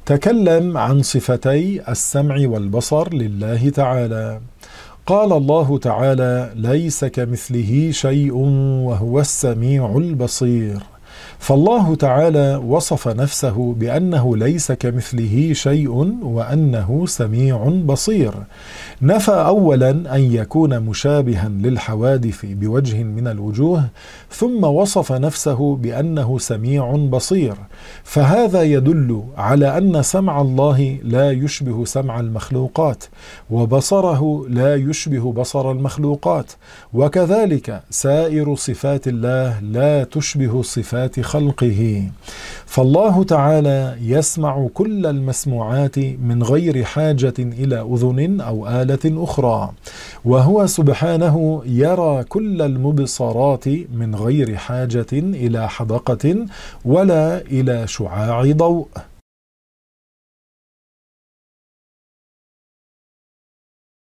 تكلم عن صفتي السمع والبصر لله تعالى. قال الله تعالى: ليس كمثله شيء وهو السميع البصير. فالله تعالى وصف نفسه بأنه ليس كمثله شيء وأنه سميع بصير. نفى أولا أن يكون مشابها للحوادث بوجه من الوجوه، ثم وصف نفسه بأنه سميع بصير، فهذا يدل على أن سمع الله لا يشبه سمع المخلوقات، وبصره لا يشبه بصر المخلوقات، وكذلك سائر صفات الله لا تشبه صفات خلقه. فالله تعالى يسمع كل المسموعات من غير حاجة إلى أذن أو آلة أخرى، وهو سبحانه يرى كل المبصرات من غير حاجة إلى حدقة ولا إلى شعاع ضوء.